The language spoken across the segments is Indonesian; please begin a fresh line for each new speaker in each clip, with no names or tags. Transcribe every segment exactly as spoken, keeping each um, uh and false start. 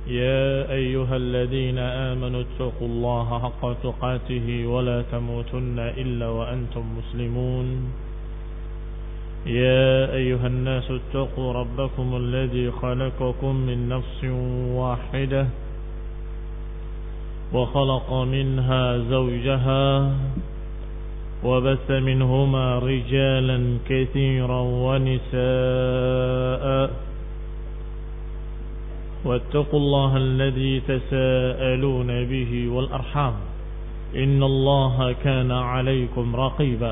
يا أيها الذين آمنوا اتقوا الله حق تقاته ولا تموتن إلا وأنتم مسلمون يا أيها الناس اتقوا ربكم الذي خلقكم من نفس واحدة وخلق منها زوجها وبث منهما رجالا كثيرا ونساء واتقوا الله الذي تساءلون به والأرحام إن الله كان عليكم رقيبا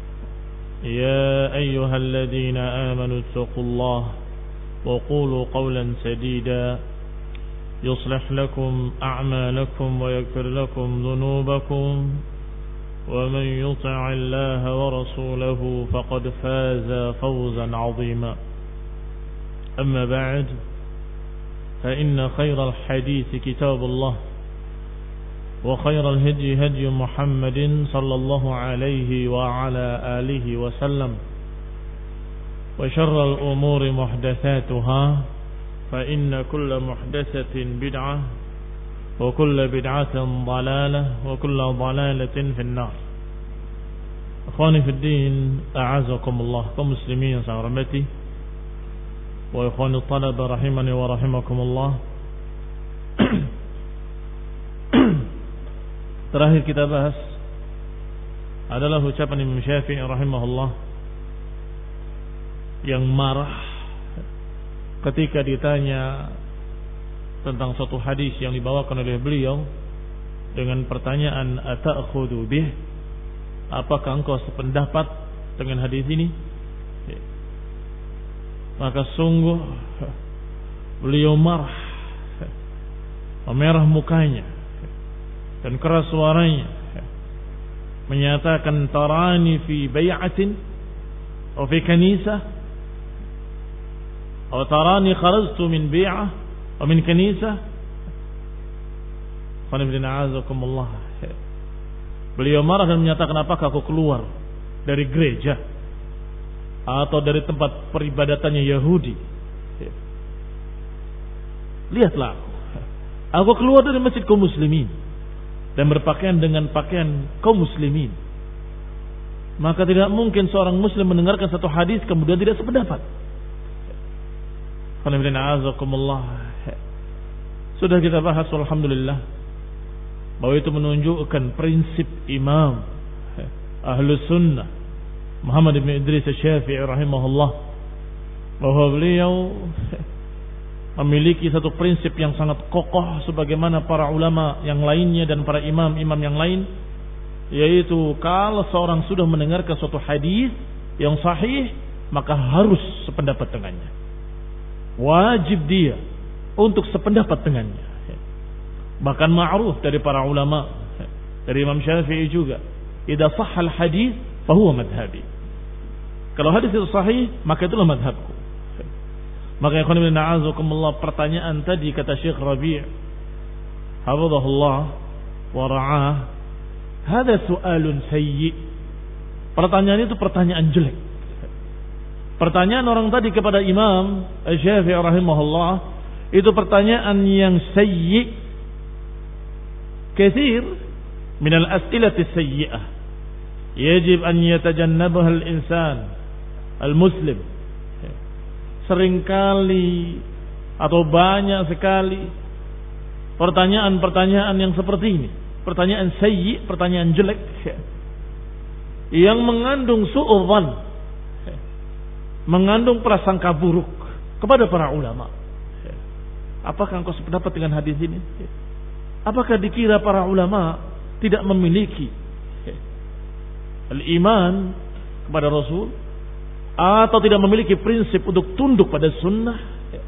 يا أيها الذين آمنوا اتقوا الله وقولوا قولا سديدا يصلح لكم أعمالكم ويغفر لكم ذنوبكم ومن يطع الله ورسوله فقد فاز فوزا عظيما أما بعد فإن خير الحديث كتاب الله وخير الهدي هدي محمد صلى الله عليه وعلى آله وسلم وشر الأمور محدثاتها فإن كل محدثة بدعة وكل بدعة ضلالة وكل ضلالة في النار. أخواني في الدين أعزكم الله كمسلمين سأرمتي وإخواني الطلبة رحمني ورحمكم الله. Terakhir kita bahas adalah ucapan Imam Syafi'i rahimahullah yang marah ketika ditanya tentang suatu hadis yang dibawakan oleh beliau dengan pertanyaan ata'khudhu bih, apakah engkau sependapat dengan hadis ini? Maka sungguh beliau marah, memerah mukanya dan keras suaranya, menyatakan tarani fi bay'atin atau fi kanisah atau tarani kharajtu min bay'ah atau min kanisah. Beliau marah dan menyatakan, apakah aku keluar dari gereja atau dari tempat peribadatannya Yahudi? Lihatlah aku, aku keluar dari masjid kaum muslimin dan berpakaian dengan pakaian kaum muslimin. Maka tidak mungkin seorang muslim mendengarkan satu hadis kemudian tidak sependapat. Sudah kita bahas alhamdulillah bahwa itu menunjukkan prinsip imam Ahlus Sunnah Muhammad bin Idris Asy-Syafi'i rahimahullah, bahwa beliau memiliki satu prinsip yang sangat kokoh sebagaimana para ulama yang lainnya dan para imam-imam yang lain, yaitu kalau seorang sudah mendengarkan suatu hadis yang sahih maka harus sependapat dengannya. Wajib dia untuk sependapat dengannya. Bahkan ma'ruf dari para ulama, dari Imam Syafi'i juga, idza sahhal hadis fa huwa madhhabi. Kalau hadis itu sahih maka itulah madhabku. Maka ikhwan fillah na'azukumullah, pertanyaan tadi kata Syekh Rabi' hafizahullah wa ra'ah, hada su'alun sayyi. Pertanyaan itu pertanyaan jelek. Pertanyaan orang tadi kepada Imam Syafi'i rahimahullah itu pertanyaan yang sayyi. Katsir min al-as'ilati sayyi'ah yajib an yatajannabaha al-insan al-muslim. Seringkali atau banyak sekali pertanyaan-pertanyaan yang seperti ini, pertanyaan sayyi, pertanyaan jelek yang mengandung su'udzan, mengandung prasangka buruk kepada para ulama. Apakah engkau sependapat dengan hadis ini? Apakah dikira para ulama tidak memiliki al-iman kepada Rasul, atau tidak memiliki prinsip untuk tunduk pada sunnah?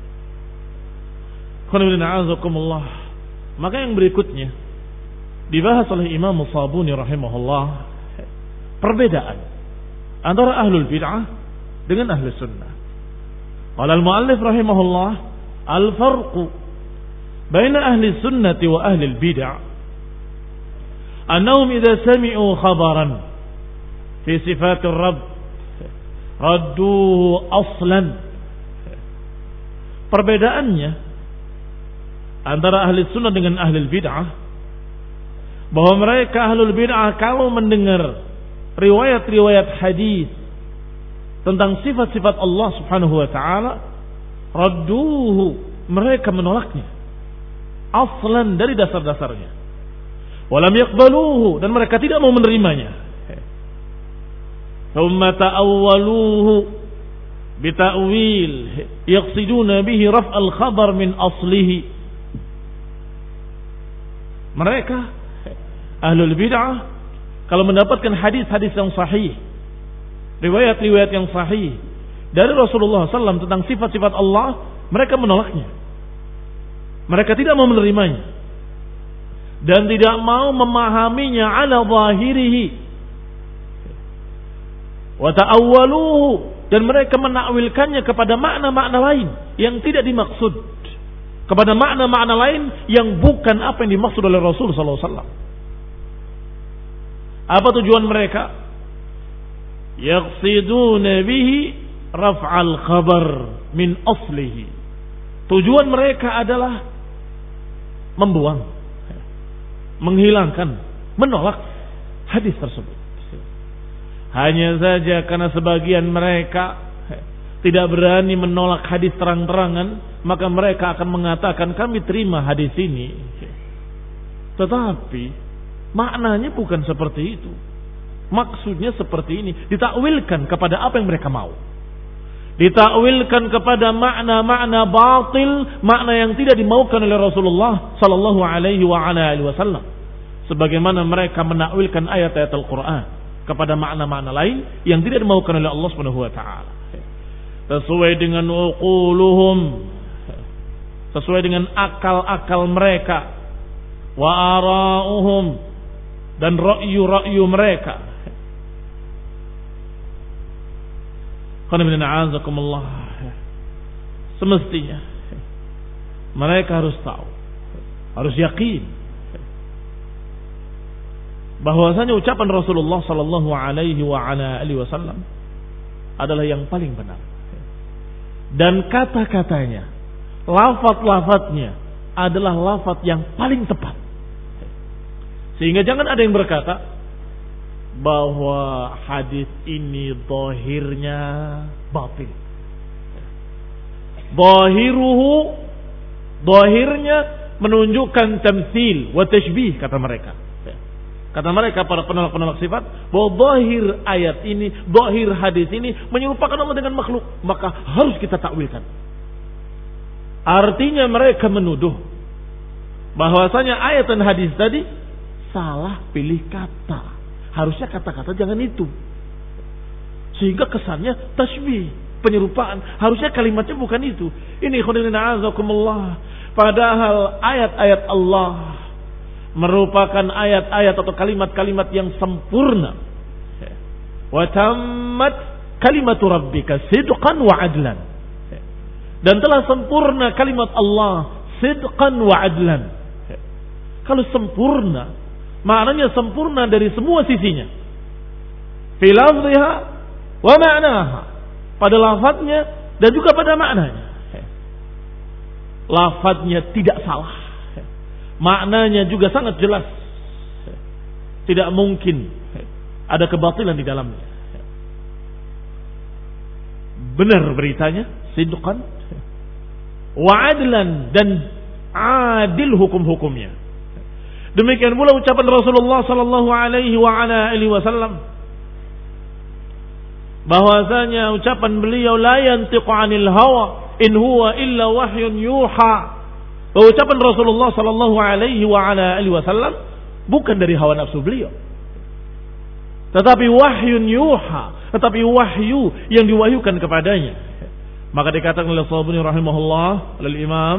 Maka yang berikutnya dibahas oleh Imam Sabuni rahimahullah, perbedaan antara ahlul bid'ah dengan ahlus sunnah. Qala al-muallif rahimahullah, al-farqu baina ahli sunnati wa ahli al-bid'ah annahum idza sami'u khabaran fi sifatir rabb radduhu aslan. Perbedaannya antara ahli sunnah dengan ahli bid'ah, bahwa mereka ahli bid'ah kalau mendengar riwayat-riwayat hadis tentang sifat-sifat Allah Subhanahu wa taala, radduhu, mereka menolaknya aslan dari dasar-dasarnya. Walam yaqbaluhu, dan mereka tidak mau menerimanya. Thumma ta'awwaluhu bita'wil yaqsiduna bihi raf'al khabar min aslihi. Mereka ahlul bid'ah kalau mendapatkan hadis-hadis yang sahih, riwayat-riwayat yang sahih dari Rasulullah sallallahu alaihi wasallam tentang sifat-sifat Allah, mereka menolaknya. Mereka tidak mau menerimanya dan tidak mau memahaminya ala zahirihi. Wa ta'awwaluhu, dan mereka menakwilkannya kepada makna-makna lain yang tidak dimaksud, kepada makna-makna lain yang bukan apa yang dimaksud oleh Rasul sallallahu alaihi wasallam. Apa tujuan mereka? Yaqsiduna bihi raf'al khabar min aslihi. Tujuan mereka adalah membuang, menghilangkan, menolak hadis tersebut. Hanya saja karena sebagian mereka tidak berani menolak hadis terang-terangan, maka mereka akan mengatakan kami terima hadis ini. Tetapi maknanya bukan seperti itu. Maksudnya seperti ini, ditakwilkan kepada apa yang mereka mau. Ditakwilkan kepada makna-makna batil, makna yang tidak dimaukan oleh Rasulullah sallallahu alaihi wa ala alihi wasallam. Sebagaimana mereka menakwilkan ayat-ayat Al-Qur'an kepada makna-makna lain yang tidak dimaukan oleh Allah Subhanahu wa taala. Sesuai dengan uquluhum, sesuai dengan akal-akal mereka, wa ara'uhum, dan ra'yu-ra'yu mereka. Semestinya mereka harus tahu, harus yakin bahwasanya ucapan Rasulullah sallallahu alaihi wa ala alihi wasallam adalah yang paling benar, dan kata-katanya, lafaz-lafaznya adalah lafaz yang paling tepat. Sehingga jangan ada yang berkata bahwa hadis ini zahirnya batil. Zahiruhu, zahirnya menunjukkan tamtsil wa tashbih, kata mereka. Kata mereka para penolak-penolak sifat, bahwa zahir ayat ini, zahir hadis ini menyerupakan Allah dengan makhluk, maka harus kita takwilkan. Artinya mereka menuduh bahwasanya ayat dan hadis tadi salah pilih kata. Harusnya kata-kata jangan itu, sehingga kesannya tasbih, penyerupaan. Harusnya kalimatnya bukan itu. Ini khonirina azakumullah. Padahal ayat-ayat Allah merupakan ayat-ayat atau kalimat-kalimat yang sempurna. Wa tammat kalimatu rabbika sidqan wa adlan. Dan telah sempurna kalimat Allah sidqan wa adlan. Kalau sempurna, maknanya sempurna dari semua sisinya. Fi lafziha wa ma'naha, pada lafadznya dan juga pada maknanya. Lafadznya tidak salah, maknanya juga sangat jelas. Tidak mungkin ada kebatilan di dalamnya. Benar beritanya, sidqan wa adlan, dan adil hukum-hukumnya. Demikian pula ucapan Rasulullah sallallahu alaihi wa ala alihi wasallam, bahwasanya ucapan beliau la yantiqu 'anil hawa in huwa illa wahyun yuha. Bahwa ucapan Rasulullah sallallahu alaihi wa ala alihi wasallam bukan dari hawa nafsu beliau, tetapi wahyun yuha, tetapi wahyu yang diwahyukan kepadanya. Maka dikatakan oleh Shabuni rahimahullah, oleh Imam,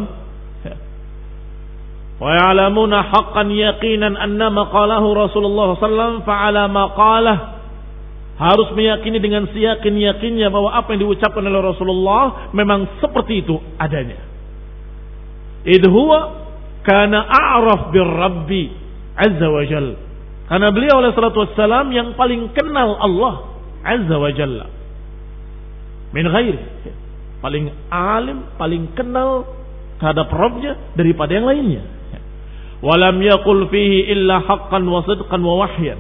wa ya'lamuna haqqan yaqinan anna maqalahu Rasulullah sallallahu alaihi wasallam fa'ala maqalah. Harus meyakini dengan seyakin-yakinnya bahwa apa yang diucapkan oleh Rasulullah memang seperti itu adanya. Idh huwa kana a'raf bir Rabbi azza wa jalla. Karena beliau alaihi salatu wassalam yang paling kenal Allah azza wa jalla min ghairi, paling alim, paling kenal terhadap Rabbnya daripada yang lainnya. Walam yaqul fihi illa haqqan wa sidqan wa wahyan.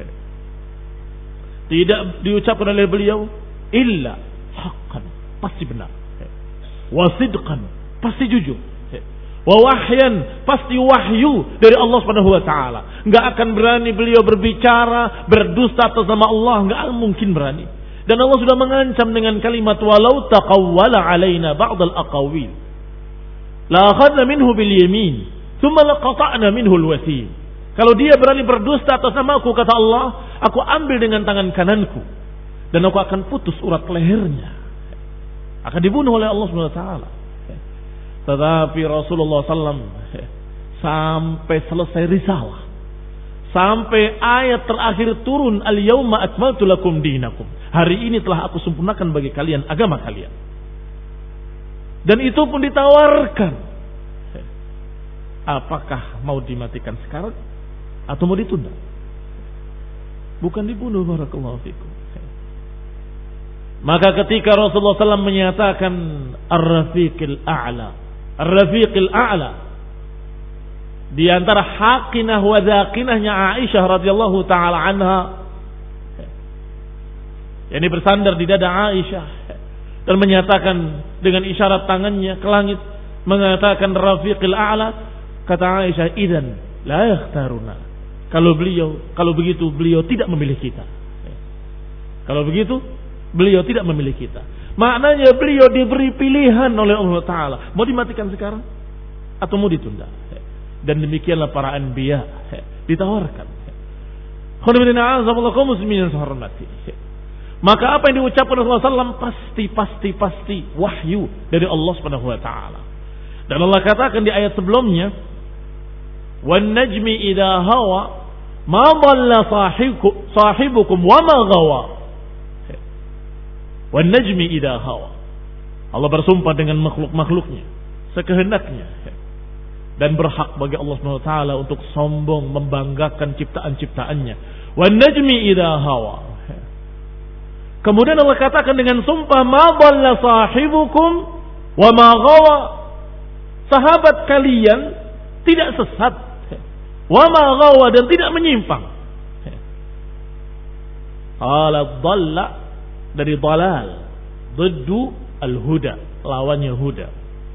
Tidak diucapkan oleh beliau illa haqqan, pasti benar. Wa sidqan, pasti jujur. Wa wahyan, pasti wahyu dari Allah Subhanahu wa taala. Enggak akan berani beliau berbicara berdusta atas nama Allah, enggak mungkin berani. Dan Allah sudah mengancam dengan kalimat walau taqawwala alaina ba'd al-aqawil la akhadna minhu bil yamin thumma laqata'na minhu al-wasil. Kalau dia berani berdusta atas namaku, kata Allah, aku ambil dengan tangan kananku dan aku akan putus urat lehernya. Akan dibunuh oleh Allah Subhanahu wa taala. Tetapi Rasulullah sallallahu alaihi wasallam sampai selesai risalah, sampai ayat terakhir turun, al-yauma akmaltu lakum dinakum. Hari ini telah aku sempurnakan bagi kalian agama kalian. Dan itu pun ditawarkan. Apakah mau dimatikan sekarang atau mau ditunda? Bukan dibunuh, barakallahu fikum. Maka ketika Rasulullah sallallahu alaihi wasallam menyatakan ar-rafiqil a'la, ar-rafiqil a'la, di antara hakinah wa dhakinahnya Aisyah radhiyallahu taala anha, yakni bersandar di dada Aisyah dan menyatakan dengan isyarat tangannya ke langit, mengatakan rafiqil a'la, kata Aisyah, idzan la yakhtaruna. Kalau beliau, kalau begitu beliau tidak memilih kita. Kalau begitu beliau tidak memilih kita. Maknanya beliau diberi pilihan oleh Allah Taala, mau dimatikan sekarang atau mau ditunda. Dan demikianlah para anbiya ditawarkan. Maka apa yang diucapkan Rasulullah sallallahu alaihi wasallam pasti pasti pasti wahyu dari Allah Subhanahu wa taala. Dan Allah katakan di ayat sebelumnya, wan najmi idza hawa ma dhalla sahibukum sahibukum wa ma ghawa. Wan najmi idza hawa. Allah bersumpah dengan makhluk-makhluknya sekehendaknya. Dan berhak bagi Allah Subhanahu wa taala untuk sombong membanggakan ciptaan-ciptaannya. Wan najmi idza hawa. Kemudian Allah katakan dengan sumpah, ma dhalla sahibukum wa ma ghawa. Sahabat kalian tidak sesat, wa ma ghawa, dan tidak menyimpang. Qala dhalla dari dhalal, diddu al-huda, lawannya huda.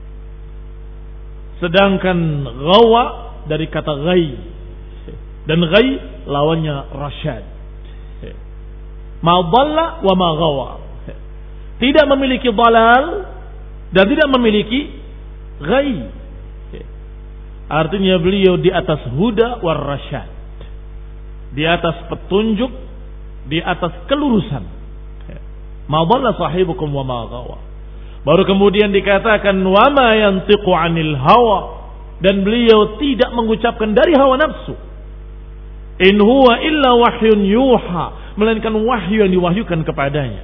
Sedangkan ghawa dari kata ghai, dan ghai lawannya rasyad. Ma dhalla wa ma ghawa, tidak memiliki dhalal dan tidak memiliki ghai. Artinya beliau di atas huda war rasyad, di atas petunjuk, di atas kelurusan. Ma dhalla sahibukum wa ma ghawa. Baru kemudian dikatakan wa ma yantiqu 'anil hawa, dan beliau tidak mengucapkan dari hawa nafsu. In huwa illa wahyun yuha, melainkan wahyu yang diwahyukan kepadanya.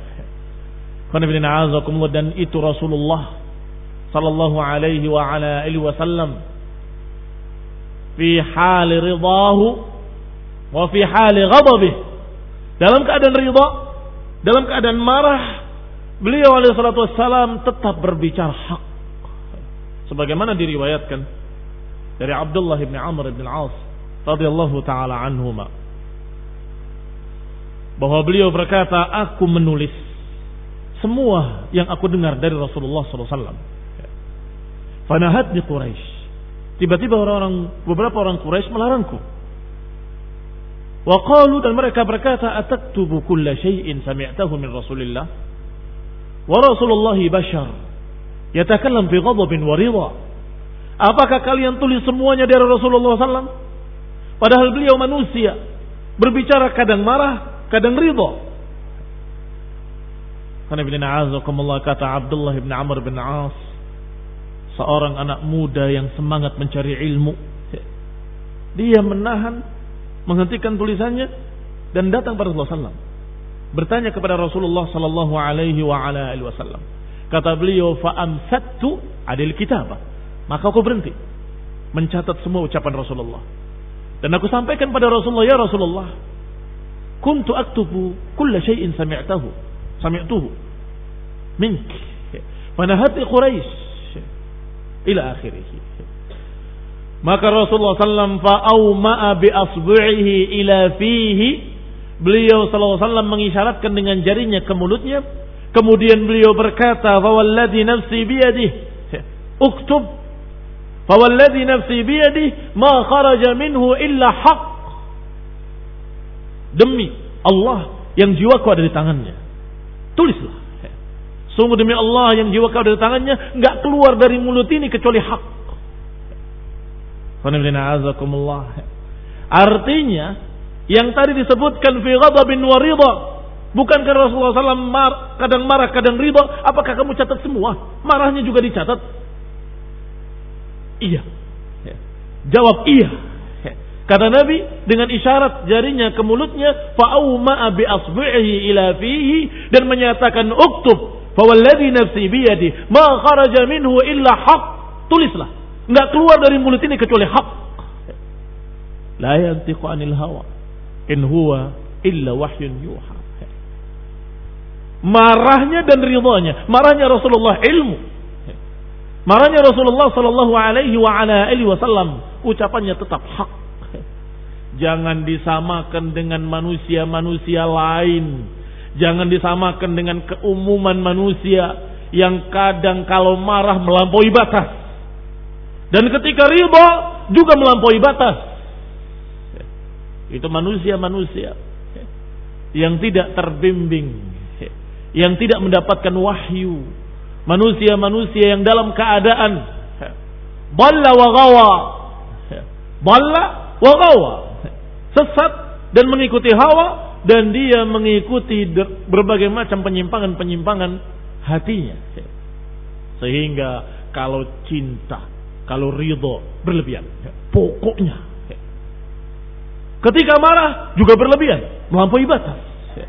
Dan itu Rasulullah sallallahu alaihi wa ala alihi wasallam fi hal ridahu wa fi hal ghadabih, dalam keadaan ridha, dalam keadaan marah, beliau alaihi salatu wassalam tetap berbicara hak. Sebagaimana diriwayatkan dari Abdullah bin Amr bin Al-As radhiyallahu taala anhuma, bahwa beliau berkata, aku menulis semua yang aku dengar dari Rasulullah sallallahu alaihi wasallam. Fanahatni Quraisy. Tiba-tiba orang-orang, beberapa orang Quraisy melarangku. Wa qalu, dan mereka berkata, ataktubu kulla syai'in sami'tahu min Rasulillah wa Rasulullah bashar yatakallam fi ghadabin wa ridha. Apakah kalian tulis semuanya dari Rasulullah sallallahu alaihi wasallam? Padahal beliau manusia, berbicara kadang marah, kadang ridha. Karena bin A'azakumullah, kata Abdullah bin Amr bin As, seorang anak muda yang semangat mencari ilmu, dia menahan, menghentikan tulisannya dan datang pada Rasulullah sallallahu alaihi wasallam, bertanya kepada Rasulullah sallallahu alaihi wa ala alihi wasallam. Kata beliau, fa amsattu adil kitabah, maka aku berhenti mencatat semua ucapan Rasulullah dan aku sampaikan pada Rasulullah, ya Rasulullah, kuntu aktubu kulla syai'in sami'tahu sami'tuhu mink. Fanahati Quraisy, ila akhirih. Maka Rasulullah sallallahu alaihi wasallam fa'auma'a bi asbu'ihi ila fihi. Beliau sallallahu alaihi wasallam mengisyaratkan dengan jarinya ke mulutnya. Kemudian beliau berkata, "Fawalladzi nafsi biyadihi." Uktub. "Fawalladzi nafsi biyadihi ma kharaja minhu illa haqq." Demi Allah yang jiwaku ada di tangannya. Tulislah. Sungguh demi Allah yang jiwaku ada di tangannya, enggak keluar dari mulut ini kecuali hak. Artinya yang tadi disebutkan fi ghadabin wa ridha, bukankah Rasulullah sallallahu alaihi wasallam mar, kadang marah kadang ridha? Apakah kamu catat semua? Marahnya juga dicatat? Iya. Jawab iya. Kata Nabi dengan isyarat jarinya ke mulutnya, fa'auma'a bi asbi'ihi ila fihi, dan menyatakan uktub fawalladzi nafsi biyadi ma kharaja minhu illa haq. Tulislah, enggak keluar dari mulut ini kecuali hak. La yantiqu anil hawa in huwa illa wahyun yuha. Marahnya dan ridhanya, marahnya Rasulullah ilmu, marahnya Rasulullah sallallahu alaihi wa ala alihi wasallam, ucapannya tetap hak. Jangan disamakan dengan manusia-manusia lain, jangan disamakan dengan keumuman manusia yang kadang kalau marah melampaui batas, dan ketika ridha juga melampaui batas. Itu manusia-manusia yang tidak terbimbing, yang tidak mendapatkan wahyu, manusia-manusia yang dalam keadaan dhalla wa ghawa, dhalla wa ghawa, sesat dan mengikuti hawa, dan dia mengikuti berbagai macam penyimpangan-penyimpangan hatinya. Sehingga kalau cinta, kalau ridho berlebihan, pokoknya. Ketika marah juga berlebihan, melampaui batas.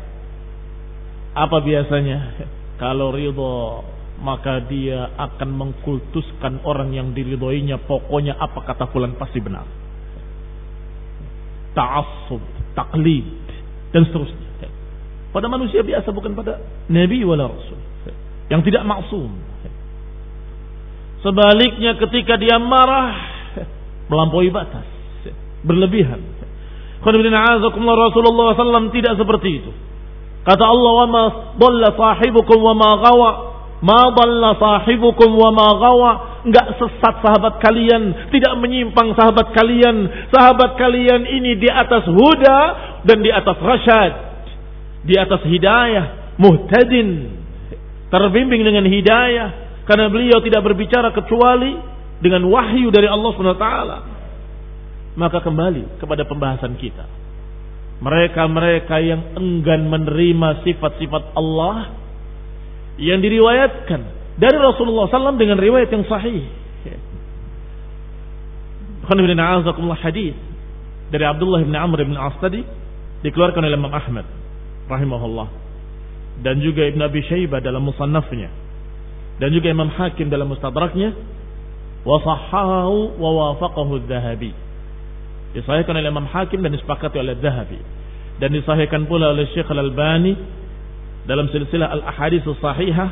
Apa biasanya? Kalau ridho, maka dia akan mengkultuskan orang yang diridhoinya. Pokoknya apa kata fulan pasti benar. Ta'assub, taklid, dan seterusnya. Pada manusia biasa, bukan pada Nabi wala Rasul yang tidak maksum. Sebaliknya ketika dia marah, melampaui batas, berlebihan. Rasulullah sallallahu alaihi wasallam tidak seperti itu. Kata Allah, "Wa ma dhalla sahibukum wa ma ghawa." Ma dhalla sahibukum wa ma ghawa. Enggak sesat sahabat kalian, tidak menyimpang sahabat kalian. Sahabat kalian ini di atas huda dan di atas rasyad, di atas hidayah, muhtadin, terbimbing dengan hidayah, karena beliau tidak berbicara kecuali dengan wahyu dari Allah Subhanahu wa taala. Maka kembali kepada pembahasan kita, mereka-mereka yang enggan menerima sifat-sifat Allah yang diriwayatkan dari Rasulullah sallallahu alaihi wasallam dengan riwayat yang sahih. Hadis dari Abdullah bin Amr bin As tadi dikeluarkan oleh Imam Ahmad rahimahullah, dan juga Ibn Abi Syaibah dalam musannafnya, dan juga Imam Hakim dalam mustadraknya, wa sahhahu wa wafaqahu adz-Dzahabi. Disahihkan oleh Imam Hakim dan disepakati oleh Dzahabi, dan disahihkan pula oleh Syekh Al-Albani dalam silsilah Al-Ahadits As-Sahihah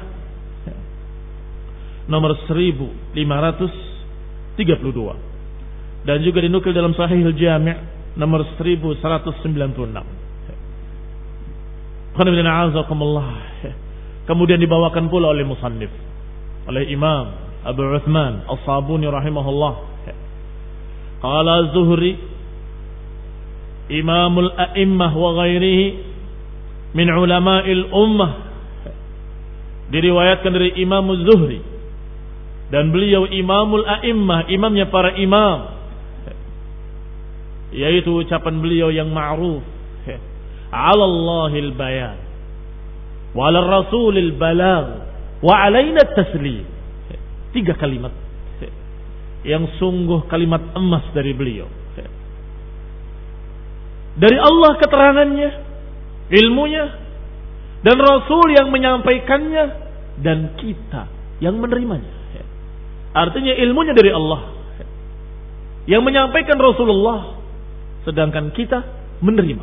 nomor seribu lima ratus tiga puluh dua, dan juga dinukil dalam Sahih Al-Jami' nomor seribu seratus sembilan puluh enam. Kemudian dibawakan pula oleh musannif, oleh Imam Abu Uthman As-Sabuni rahimahullah. Qala Az-Zuhri imamul a'immah wa ghairihi min ulama'il ummah. Diriwayatkan dari Imam Az-Zuhri, dan beliau imamul a'immah, imamnya para imam, yaitu ucapan beliau yang ma'ruf, 'ala Allahil bayan wa 'ala Rasulil balagh wa 'alaina at-taslim. Tiga kalimat yang sungguh kalimat emas dari beliau. Dari Allah keterangannya, ilmunya, dan Rasul yang menyampaikannya, dan kita yang menerimanya. Artinya ilmunya dari Allah, yang menyampaikan Rasulullah, sedangkan kita menerima.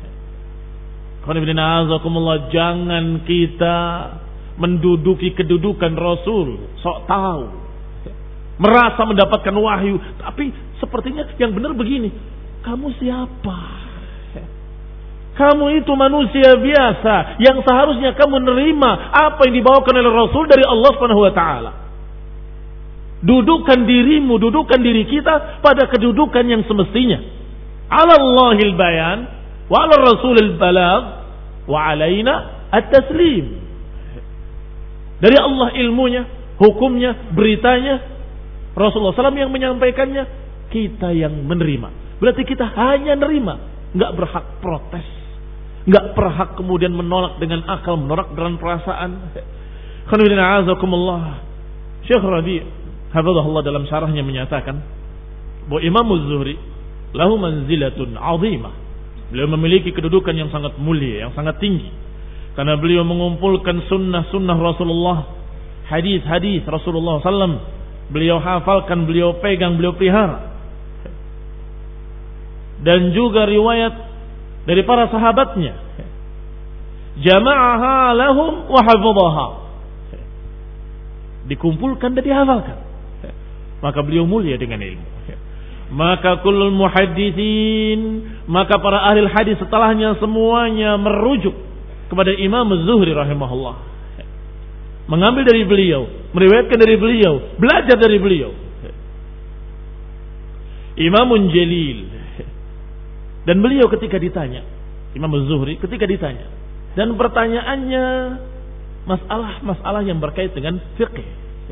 Jangan kita menduduki kedudukan Rasul, sok tahu. merasa mendapatkan wahyu, tapi sepertinya yang benar begini. Kamu siapa? Kamu itu manusia biasa yang seharusnya kamu menerima apa yang dibawakan oleh Rasul dari Allah Subhanahu wa taala. Dudukkan dirimu, dudukkan diri kita pada kedudukan yang semestinya. 'Ala Allahil bayan wa 'ala Rasulil balagh wa 'alaina at-taslim. Dari Allah ilmunya, hukumnya, beritanya, Rasulullah shallallahu alaihi wasallam yang menyampaikannya, kita yang menerima. Berarti kita hanya menerima, nggak berhak protes, nggak berhak kemudian menolak dengan akal, menolak dengan perasaan. Khairuddin azakumullah. Syekh Rabi' hafizahullah dalam syarahnya menyatakan bahwa Imam Az-Zuhri lahu manzilatun 'azimah. Beliau memiliki kedudukan yang sangat mulia, yang sangat tinggi. Karena beliau mengumpulkan sunnah-sunnah Rasulullah, hadis-hadis Rasulullah sallallahu alaihi wasallam. Beliau hafalkan, beliau pegang, beliau pelihara. Dan juga riwayat dari para sahabatnya. Jama'aha lahum wa hafidhaha. Dikumpulkan dan dihafalkan. Maka beliau mulia dengan ilmu. Maka kullul muhaddithin, maka para ahli hadis setelahnya semuanya merujuk kepada Imam Az-Zuhri rahimahullah. Mengambil dari beliau, meriwayatkan dari beliau, belajar dari beliau. Imamun Jalil. Dan beliau ketika ditanya, Imam Az-Zuhri ketika ditanya, dan pertanyaannya masalah-masalah yang berkait dengan fiqh.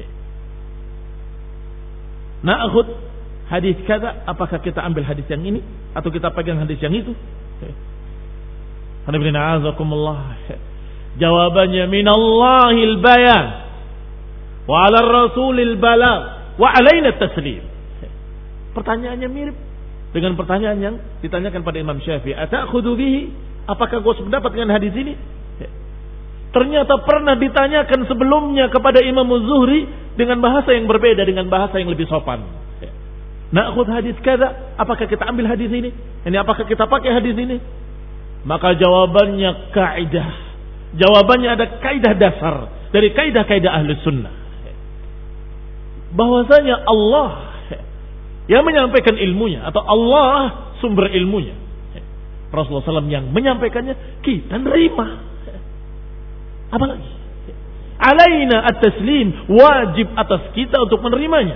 Na'khud hadis kada, apakah kita ambil hadis yang ini atau kita pegang hadis yang itu? Alhamdulillah azakumullah. Jawabannya minallahil bayan wa 'ala rasulil balagh wa 'alaina taslim. Pertanyaannya mirip dengan pertanyaan yang ditanyakan pada Imam Syafi'i, "Ata'khudhu bihi?" Apakah kau sependapat dengan hadis ini? Ternyata pernah ditanyakan sebelumnya kepada Imam Az-Zuhri dengan bahasa yang berbeda, dengan bahasa yang lebih sopan. Na'khudh hadis kada, apakah kita ambil hadis ini? Ini apakah kita pakai hadis ini? Maka jawabannya kaidah. Jawabannya ada kaidah dasar dari kaidah-kaidah ahli sunnah. Bahwasanya Allah yang menyampaikan ilmunya, atau Allah sumber ilmunya. Rasulullah shallallahu alaihi wasallam yang menyampaikannya, kita nerima. Apalagi? Alaina at-taslim, wajib atas kita untuk menerimanya.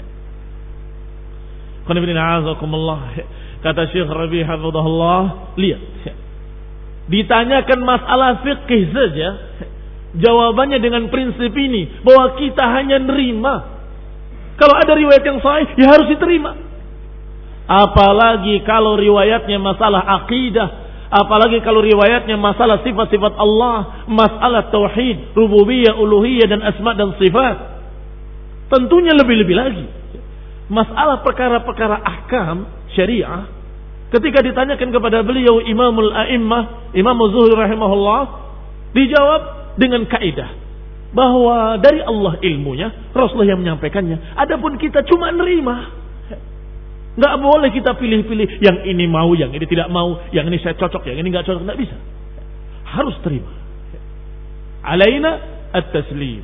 Kata Syekh Rabi' hafizahullah, lihat. Ditanyakan masalah fikih saja, jawabannya dengan prinsip ini, bahwa kita hanya nerima. Kalau ada riwayat yang sahih, ya harus diterima. Apalagi kalau riwayatnya masalah akidah, apalagi kalau riwayatnya masalah sifat-sifat Allah, masalah tauhid, rububiyah, uluhiyah dan asma dan sifat. Tentunya lebih-lebih lagi masalah perkara-perkara ahkam syariah. Ketika ditanyakan kepada beliau Imamul A'immah, Imam Az-Zuhri rahimahullah, dijawab dengan kaidah bahwa dari Allah ilmunya, Rasulullah yang menyampaikannya. Adapun kita cuma nerima. Enggak boleh kita pilih-pilih, yang ini mau, yang ini tidak mau, yang ini saya cocok, yang ini enggak cocok, enggak bisa. Harus terima. Alaina at-taslim.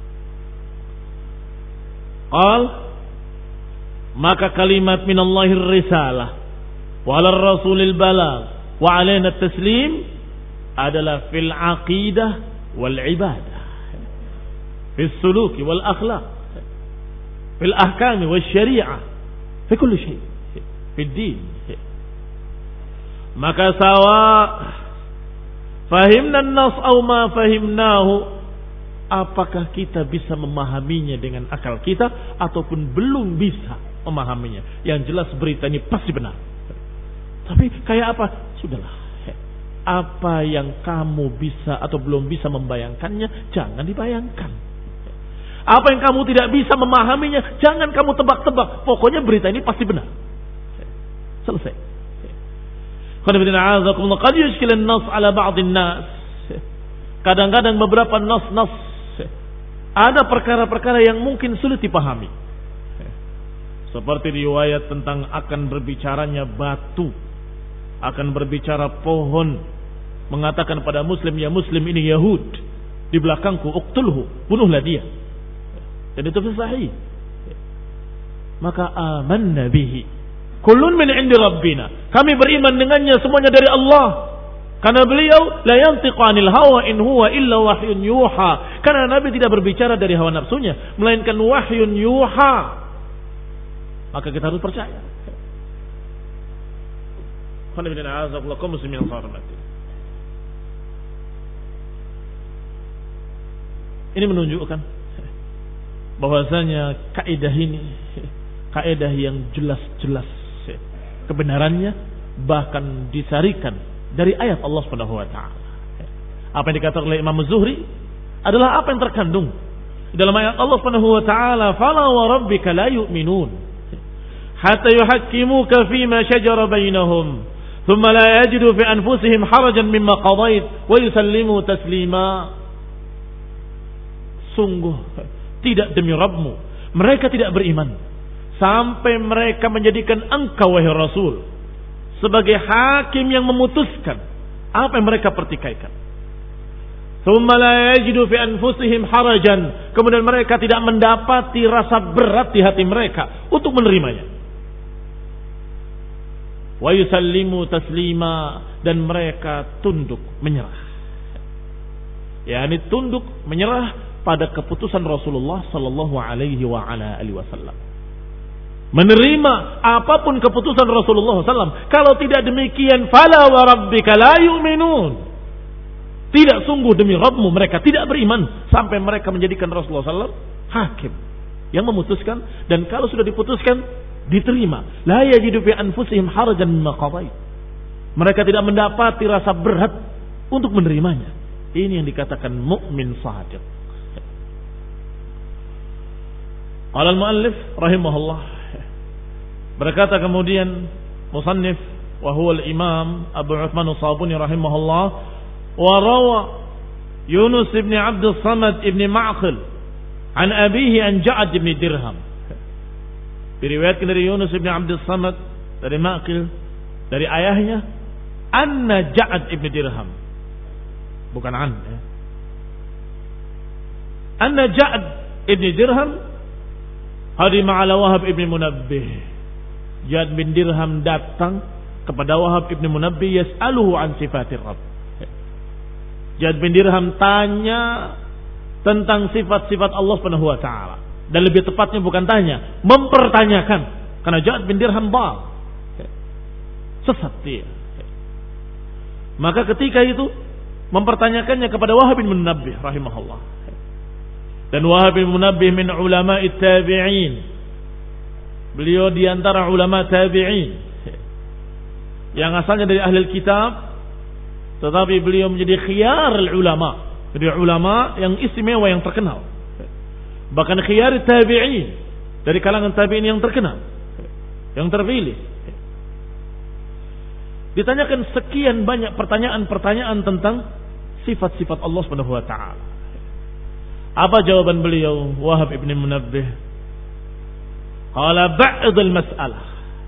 Qal, maka kalimat minallahir risalah wa 'ala rasulil balagh wa 'alaina at-taslim adalah fil aqidah wal ibadah, fil suluki wal akhlaq, fil ahkam wal syariah, fi kulli syai, fid din. Maka sawa fahimna an-nas aw ma fahimnahu, apakah kita bisa memahaminya dengan akal kita ataupun belum bisa memahaminya. Yang jelas berita ini pasti benar. Tapi kayak apa? Sudahlah. Apa yang kamu bisa atau belum bisa membayangkannya, jangan dibayangkan. Apa yang kamu tidak bisa memahaminya, jangan kamu tebak-tebak. Pokoknya berita ini pasti benar. Selesai. Kadang-kadang beberapa nas-nas, ada perkara-perkara yang mungkin sulit dipahami. Seperti riwayat tentang akan berbicaranya batu, akan berbicara pohon, mengatakan pada muslim, ya muslim ini Yahud, di belakangku, uqtulhu, bunuhlah dia. Dan itu sahih. maka amanna bihi. Kullun min indi rabbina. Kami beriman dengannya semuanya dari Allah. Karena beliau la yantiqu 'anil hawa in huwa illa wahyun yuha. Karena Nabi tidak berbicara dari hawa nafsunya, melainkan wahyun yuha. Maka kita harus percaya. Ini menunjukkan bahwasanya kaidah ini kaidah yang jelas-jelas kebenarannya, bahkan disarikan dari ayat Allah Subhanahu wa taala. Apa yang dikatakan oleh Imam Az-Zuhri adalah apa yang terkandung dalam ayat Allah Subhanahu wa taala, "Fala wa rabbika la yu'minun hatta yuhakkimuka fima shajara bainahum, thumma la yajidu fi anfusihim harajan mimma qadait wa yusallimu taslima." Sungguh tidak demi Rabbmu, mereka tidak beriman sampai mereka menjadikan engkau wahai Rasul sebagai hakim yang memutuskan apa yang mereka pertikaikan. Thumma la yajidu fi anfusihim harajan, kemudian mereka tidak mendapati rasa berat di hati mereka untuk menerimanya. Wa yusallimu taslima, dan mereka tunduk menyerah. yakni tunduk menyerah pada keputusan Rasulullah sallallahu alaihi wa ala alihi wasallam. Menerima apapun keputusan Rasulullah sallallahu alaihi wasallam. Kalau tidak demikian, fala wa rabbika la yu'minun. Tidak, sungguh demi Rabbmu mereka tidak beriman sampai mereka menjadikan Rasulullah sallallahu alaihi wasallam hakim yang memutuskan, dan kalau sudah diputuskan diterima. La yajidu fi anfusihim harajan mimma qadait. Mereka tidak mendapati rasa berat untuk menerimanya. Ini yang dikatakan mukmin shadiq. Qala al-muallif rahimahullah, berkata kemudian musannif wa huwa al-imam Abu Uthman as-Sabuni rahimahullah, wa rawa Yunus ibn Abdul Samad ibn Ma'qil an abihi an Ja'ad ibn Dirham. Diriwayatkan dari Yunus ibn Abdul Samad dari Ma'qil dari ayahnya, anna Ja'ad ibn Dirham, bukan an ya. Anna Ja'ad ibn Dirham hadima ala Wahab ibn Munabbih. Ja'ad bin Dirham datang kepada Wahab ibn Munabbih yas'aluhu an sifatir Rabb. Ja'ad bin Dirham tanya tentang sifat-sifat Allah Subhanahu wa taala, dan lebih tepatnya bukan tanya, mempertanyakan, karena Ja'ad bin Dirham bal sesat dia. Maka ketika itu mempertanyakannya kepada Wahab bin Munabbih rahimahullah. Dan Wahab bin Munabbih min ulama'it tabi'in. Beliau di antara ulama tabi'in yang asalnya dari ahli kitab, tetapi beliau menjadi khiyar ulama, jadi ulama yang istimewa, yang terkenal. Bahkan khiyar tabi'in, dari kalangan tabi'in yang terkenal, yang terpilih. Ditanyakan sekian banyak pertanyaan-pertanyaan tentang sifat-sifat Allah Subhanahu wa taala. Apa jawaban beliau Wahab ibn Munabbih? Qala ba'd al-mas'alah.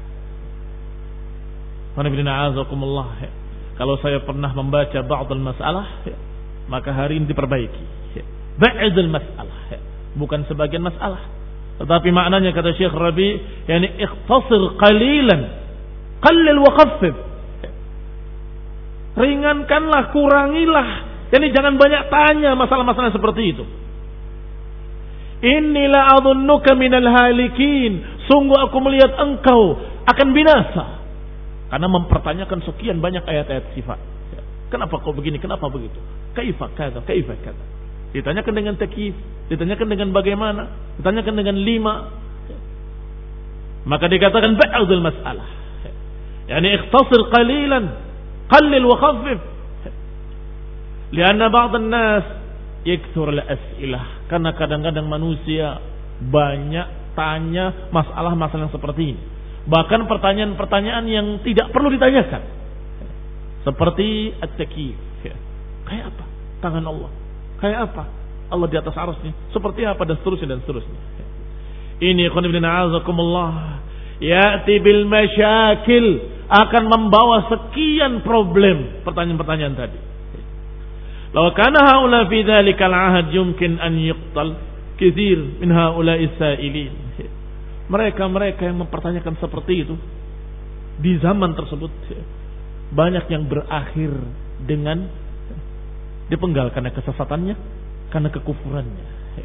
Kalau saya pernah membaca ba'd al-mas'alah, maka hari ini diperbaiki. Ba'd al-mas'alah, bukan sebagian masalah, tetapi maknanya kata Syekh Rabi, yani ikhtasir qalilan, qallil wa khaffif. Ringankanlah, kurangilah. Jadi jangan banyak tanya masalah-masalah seperti itu. Inilah adunnuka minal halikin. Sungguh aku melihat engkau akan binasa karena mempertanyakan sekian banyak ayat-ayat sifat. Kenapa kau begini? Kenapa begitu? Kaifa kata, kaifa kata. Ditanyakan dengan takyif, ditanyakan dengan bagaimana, ditanyakan dengan lima. Maka dikatakan ba'dul mas'alah. Yani ikhtasir qalilan, qallil wa khaffif. Lianna ba'd an-nas yakthur al-as'ilah. Karena kadang-kadang manusia banyak tanya masalah-masalah yang seperti ini. Bahkan pertanyaan-pertanyaan yang tidak perlu ditanyakan. Seperti at-takyif. Kayak apa tangan Allah? Kayak apa Allah di atas arasnya? Seperti apa, dan seterusnya dan seterusnya. Ini khonibina azakumullah, ya'ti bil masyakil, akan membawa sekian problem pertanyaan-pertanyaan tadi. Law kana haula fi dzalikal ahad yumkin an yuqtal katsir min haula'i sa'ilin. mereka-mereka yang mempertanyakan seperti itu di zaman tersebut banyak yang berakhir dengan dipenggal karena kesesatannya, karena kekufurannya.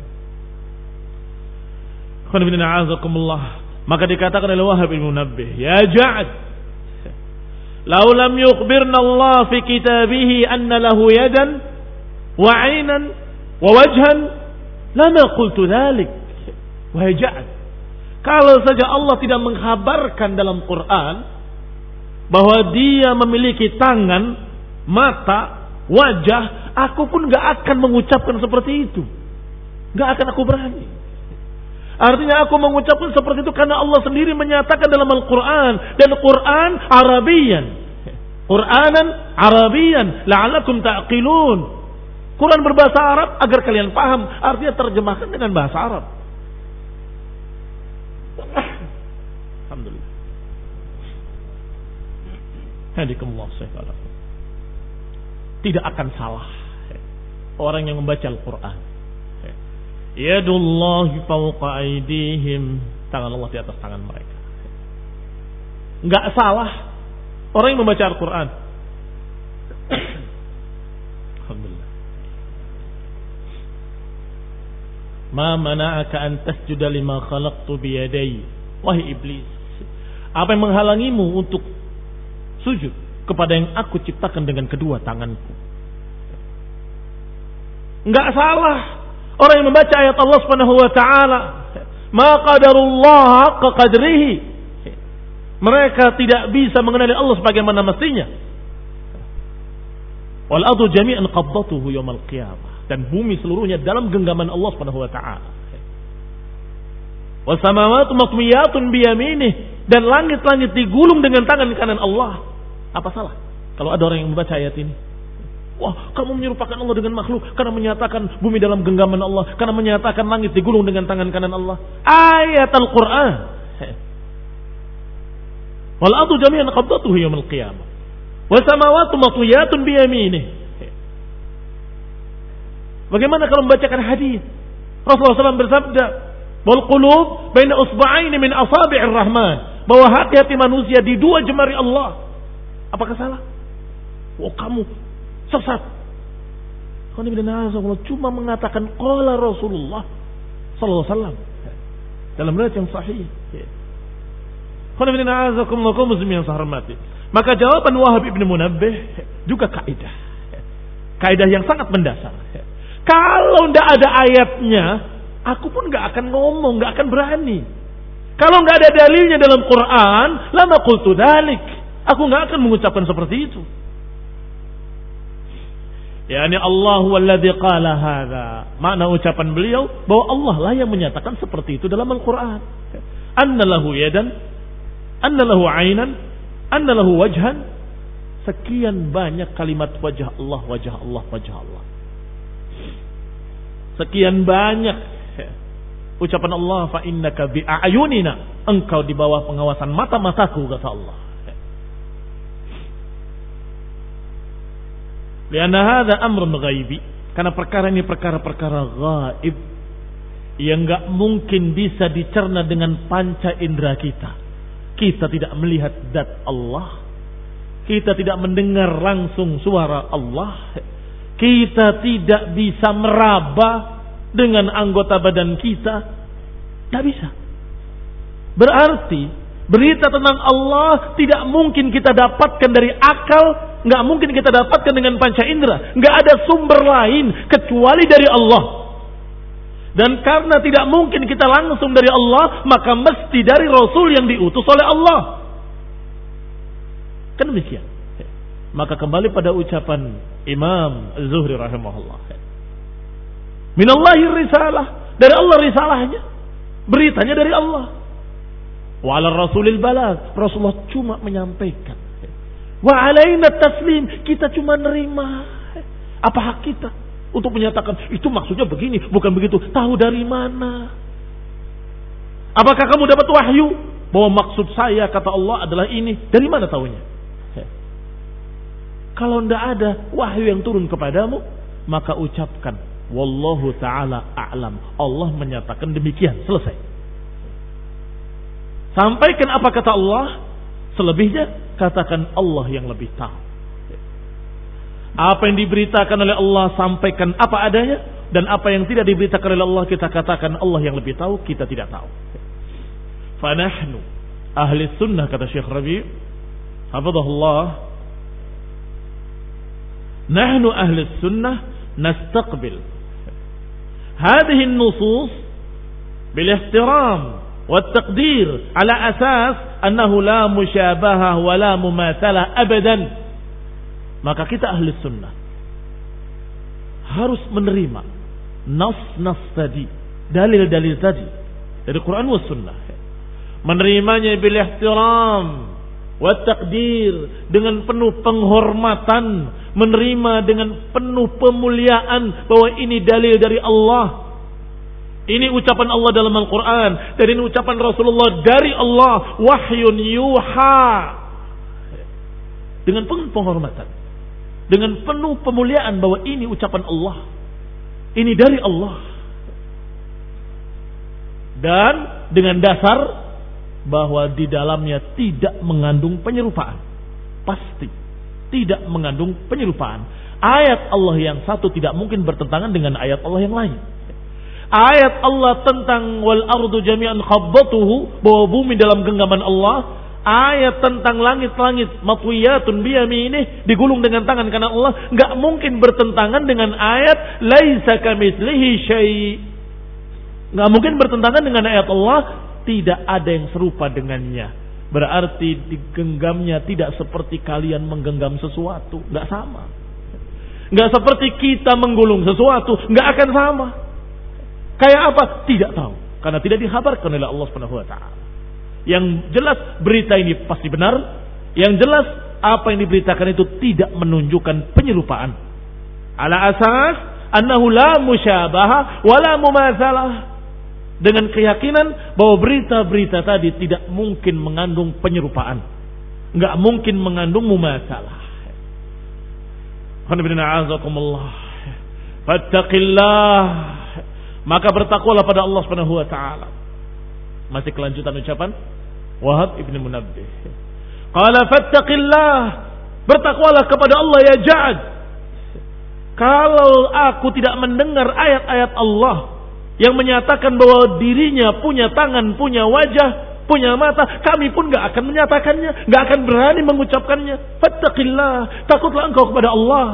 Maka dikatakan oleh Wahab bin Munabbih, ya Ja'ad, law lam yukhbirna Allah fi kitabihi anna lahu yadan wa 'aynan wa wajhan lama qultu dhalik. Wahai Ja'ad, kalau saja Allah tidak mengkhabarkan dalam Quran bahwa dia memiliki tangan, mata, wajah, aku pun gak akan mengucapkan seperti itu. Gak akan aku berani. Artinya aku mengucapkan seperti itu karena Allah sendiri menyatakan dalam Al-Quran. Dan Quran Arabian. Quranan Arabian. La'alakum ta'qilun. Quran berbahasa Arab agar kalian paham. Artinya terjemahkan dengan bahasa Arab. Alhamdulillah. Hadikumullah sayyidalah. Tidak akan salah orang yang membaca Al-Quran. Yadullahi fawqa aydihim, tangan Allah di atas tangan mereka. Enggak salah orang yang membaca Al-Quran. Alhamdulillah. Ma mana'aka an tasjuda lima khalaqtu biyadai. Wahai iblis, apa yang menghalangimu untuk sujud kepada yang aku ciptakan dengan kedua tanganku? Enggak salah orang yang membaca ayat Allah Subhanahu wa taala, ma qadarullah haqqa qadrihi. Mereka tidak bisa mengenali Allah sebagaimana mestinya. Wal ardu jami'an qabdatuhu yaumil qiyamah, dan bumi seluruhnya dalam genggaman Allah Subhanahu wa taala. Was samawati matwiyatun bi yaminih, dan langit-langit digulung dengan tangan kanan Allah. Apa salah kalau ada orang yang membaca ayat ini? Wah, kamu menyerupakan Allah dengan makhluk karena menyatakan bumi dalam genggaman Allah, karena menyatakan langit digulung dengan tangan kanan Allah. Ayat Al-Quran. Wal ardu jami'an qabdatuhu yaumil qiyamah. Was samawati matwiyatun bi yaminih. Bagaimana kalau membacakan hadis? Rasulullah shallallahu alaihi wasallam bersabda, wal qulub baina usba'aini min asabi'ir rahman, bahwa hati-hati manusia di dua jemari Allah. Apakah salah? Oh, kamu sesat. Cuma mengatakan qala Rasulullah sallallahu alaihi wasallam dalam riwayat yang sahih. Maka jawaban Wahab bin Munabbih juga kaidah. Kaidah yang sangat mendasar. Kalau tidak ada ayatnya, aku pun nggak akan ngomong, nggak akan berani. Kalau nggak ada dalilnya dalam Quran, lama qultu dzalik. Aku nggak akan mengucapkan seperti itu. Yani Allah walladzi qala hadza. Makna ucapan beliau bahwa Allah lah yang menyatakan seperti itu dalam Al-Qur'an. Anna lahu yadan, anna lahu 'ainan, anna lahu wajhan. Sekian banyak kalimat wajah Allah, wajah Allah, wajah Allah. Sekian banyak ucapan Allah, fa innaka bi a'yunina, engkau di bawah pengawasan mata-mataku, kata Allah. Lianna hadza amrun ghaibi, karena perkara ini perkara-perkara gaib yang enggak mungkin bisa dicerna dengan panca indera kita. Kita tidak melihat zat Allah, kita tidak mendengar langsung suara Allah, kita tidak bisa meraba dengan anggota badan kita, tidak bisa. Berarti berita tentang Allah tidak mungkin kita dapatkan dari akal, nggak mungkin kita dapatkan dengan panca indera. Nggak ada sumber lain kecuali dari Allah. Dan karena tidak mungkin kita langsung dari Allah, maka mesti dari Rasul yang diutus oleh Allah. Kan demikian. Maka kembali pada ucapan Imam Az-Zuhri rahimahullah. Minallahi risalah, dari Allah risalahnya, beritanya dari Allah. Wa 'ala rasulil balag, Rasulullah cuma menyampaikan. Wa 'alaina taslim, kita cuma nerima. Apa hak kita untuk menyatakan itu maksudnya begini, bukan begitu? Tahu dari mana? Apakah kamu dapat wahyu bahwa maksud saya kata Allah adalah ini? Dari mana tahunya? Kalau tidak ada wahyu yang turun kepadamu, maka ucapkan wallahu ta'ala a'lam, Allah menyatakan demikian, selesai. Sampaikan apa kata Allah, selebihnya katakan Allah yang lebih tahu. Apa yang diberitakan oleh Allah sampaikan apa adanya, dan apa yang tidak diberitakan oleh Allah kita katakan Allah yang lebih tahu, kita tidak tahu. Fanahnu ahli sunnah, kata Syekh Rabi' hafizahullah, nahnu ahli sunnah nastaqbil hadhihi an-nusus bil ihtiram wat taqdir ala asas annahu la musyabaha wa la mumathalah abadan. Maka kita ahli sunnah harus menerima nas-nas tadi, dalil-dalil tadi dari Quran was sunnah, menerimanya bil ihtiram wa taqdir, dengan penuh penghormatan, menerima dengan penuh pemuliaan bahwa ini dalil dari Allah, ini ucapan Allah dalam Al-Quran, dan ini ucapan Rasulullah dari Allah, wahyun yuha, dengan penuh penghormatan, dengan penuh pemuliaan bahwa ini ucapan Allah, ini dari Allah, dan dengan dasar bahwa di dalamnya tidak mengandung penyerupaan, pasti tidak mengandung penyerupaan. Ayat Allah yang satu tidak mungkin bertentangan dengan ayat Allah yang lain. Ayat Allah tentang wal ardu jami'an khabbatuhu, bahwa bumi dalam genggaman Allah. Ayat tentang langit-langit matwiyatun biyaminih, digulung dengan tangan kanan Allah, enggak mungkin bertentangan dengan ayat laisa kamitslihi syai'. Enggak mungkin bertentangan dengan ayat Allah, tidak ada yang serupa dengannya. Berarti digenggamnya tidak seperti kalian menggenggam sesuatu, enggak sama. Enggak seperti kita menggulung sesuatu, enggak akan sama. Kayak apa? Tidak tahu, karena tidak dikhabarkan oleh Allah Subhanahu wa taala. Yang jelas berita ini pasti benar. Yang jelas apa yang diberitakan itu tidak menunjukkan penyerupaan. Ala asas annahu la musyabaha wala mumatsalah, dengan keyakinan bahwa berita-berita tadi tidak mungkin mengandung penyerupaan, enggak mungkin mengandung mumatsalah. Fattaqillah, maka bertakwalah pada Allah Subhanahu wa taala. Masih kelanjutan ucapan Wahab ibn Munabbih. Qala fattaqillah, bertakwalah kepada Allah ya Ja'ad. Kalau aku tidak mendengar ayat-ayat Allah yang menyatakan bahwa dirinya punya tangan, punya wajah, punya mata, kami pun gak akan menyatakannya, gak akan berani mengucapkannya. Fattaqillah, takutlah engkau kepada Allah.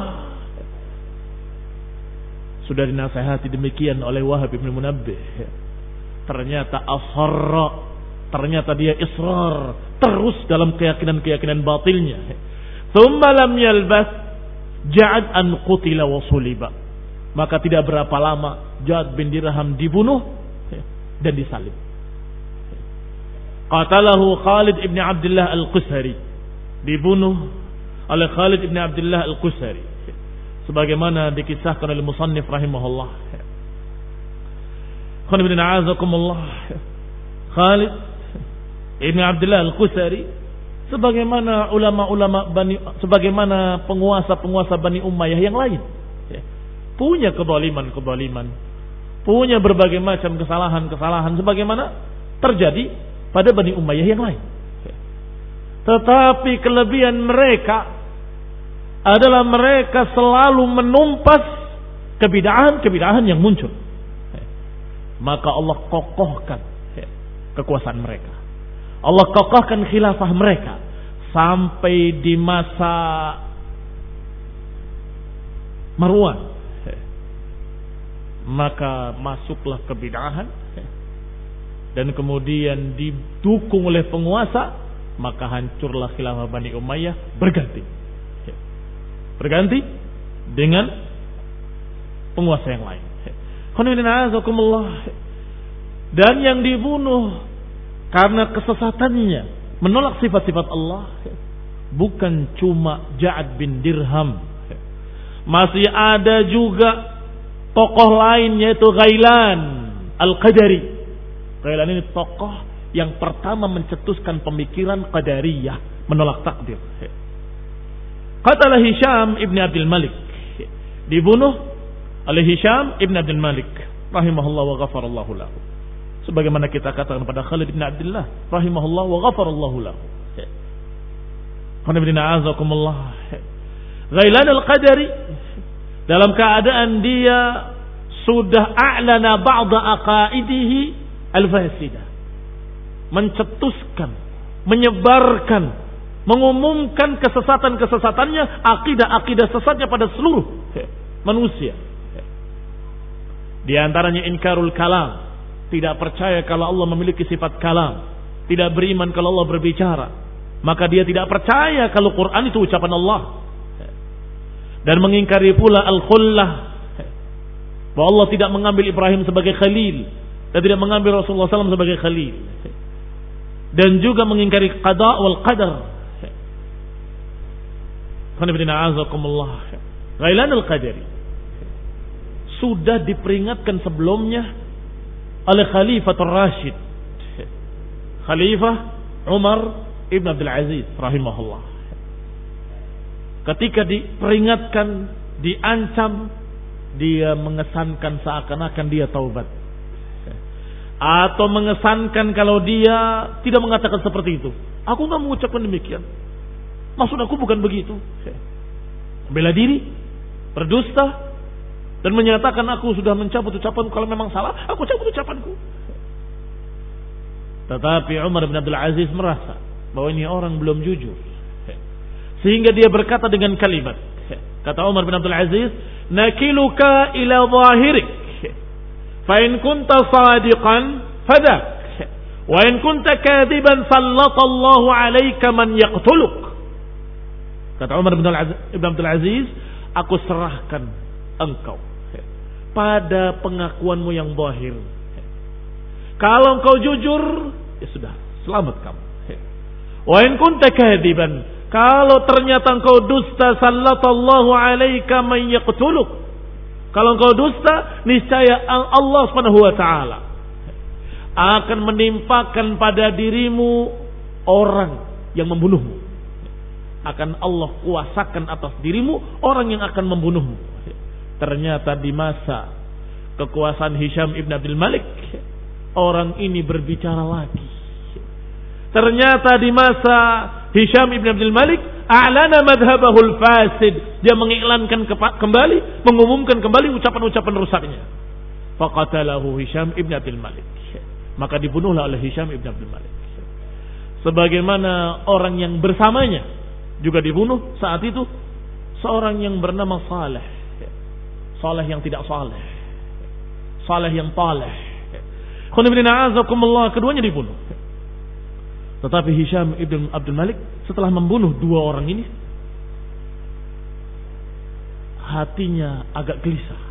Sudah dinasihati demikian oleh Wahab ibn Munabbih. Ternyata asharra, ternyata dia israr terus dalam keyakinan-keyakinan batilnya. Tsumma lam yalbas Ja'ad an qutila wa suliba, maka tidak berapa lama Ja'ad bin Dirham dibunuh dan disalib. Qatalahu Khalid ibn Abdullah al-Qusari, dibunuh oleh Khalid ibn Abdullah al-Qusari, sebagaimana dikisahkan oleh musannif rahimahullah. Khalid ibn Abdullah al-Qusari, sebagaimana ulama-ulama Bani, sebagaimana penguasa-penguasa Bani Umayyah yang lain, punya kezaliman-kezaliman, punya berbagai macam kesalahan-kesalahan sebagaimana terjadi pada Bani Umayyah yang lain. Tetapi kelebihan mereka adalah mereka selalu menumpas kebid'ahan-kebid'ahan yang muncul. Maka Allah kokohkan kekuasaan mereka, Allah kokohkan khilafah mereka sampai di masa Marwan. Maka masuklah kebid'ahan, dan kemudian didukung oleh penguasa, maka hancurlah khilafah Bani Umayyah, berganti berganti dengan penguasa yang lain. Dan yang dibunuh karena kesesatannya, menolak sifat-sifat Allah, bukan cuma Ja'ad bin Dirham, masih ada juga tokoh lain, yaitu Ghailan Al-Qadari. Ghailan ini tokoh yang pertama mencetuskan pemikiran Qadariyah, menolak takdir. Qatala Hisham ibn Abdul Malik, dibunuh oleh Hisham ibn Abdul Malik rahimahullah wa ghafarallahu lahu. Sebagaimana kita katakan pada Khalid bin Abdullah rahimahullah wa ghafarallahu lahu. Ghailan al-Qadari dalam keadaan dia sudah a'lana ba'da aqaidihi al-fasidah, mencetuskan, menyebarkan, mengumumkan kesesatan-kesesatannya, akidah-akidah sesatnya pada seluruh manusia. Di antaranya inkarul kalam, tidak percaya kalau Allah memiliki sifat kalam, tidak beriman kalau Allah berbicara, maka dia tidak percaya kalau Quran itu ucapan Allah. Dan mengingkari pula al-khullah, bahwa Allah tidak mengambil Ibrahim sebagai khalil dan tidak mengambil Rasulullah shallallahu alaihi wasallam sebagai khalil. Dan juga mengingkari qada wal qadar. Ghailan al-Qadari sudah diperingatkan sebelumnya oleh Khalifatul Rashid, Khalifah Umar ibn Abdul Aziz rahimahullah. Ketika diperingatkan, diancam, dia mengesankan seakan-akan dia taubat, atau mengesankan kalau dia tidak mengatakan seperti itu. Aku enggak mengucapkan demikian, maksud aku bukan begitu. Bela diri, berdusta, dan menyatakan aku sudah mencabut ucapanku. Kalau memang salah, aku cabut ucapanku. Tetapi Umar bin Abdul Aziz merasa bahwa ini orang belum jujur, sehingga dia berkata dengan kalimat, kata Umar bin Abdul Aziz, nakiluka ila zahirik, fa in kunta sadiqan fadak, wa in kunta kadiban sallatallahu alayka man yaqtuluk. Kata Umar bin Abdul Aziz, aku serahkan engkau pada pengakuanmu yang zahir. Kalau engkau jujur, ya sudah, selamat kamu. Wa in kunta kadiban, kalau ternyata engkau dusta, sallatallahu alaika man yaqtuluk. Kalau engkau dusta, niscaya Allah Subhanahu wa taala akan menimpakan pada dirimu orang yang membunuhmu. Akan Allah kuasakan atas dirimu orang yang akan membunuhmu. Ternyata di masa kekuasaan Hisham ibn Abdul Malik, orang ini berbicara lagi. Ternyata di masa Hisham ibn Abdul Malik, a'lana madhabahul fasid, dia mengiklankan kembali, mengumumkan kembali ucapan-ucapan rusaknya. Faqatalahu Hisham ibn Abdul Malik, maka dibunuhlah oleh Hisham ibn Abdul Malik. Sebagaimana orang yang bersamanya juga dibunuh saat itu, seorang yang bernama Saleh, Saleh yang tidak saleh, Saleh yang taleh. Keduanya dibunuh. Tetapi Hisham ibn Abdul Malik setelah membunuh dua orang ini, hatinya agak gelisah,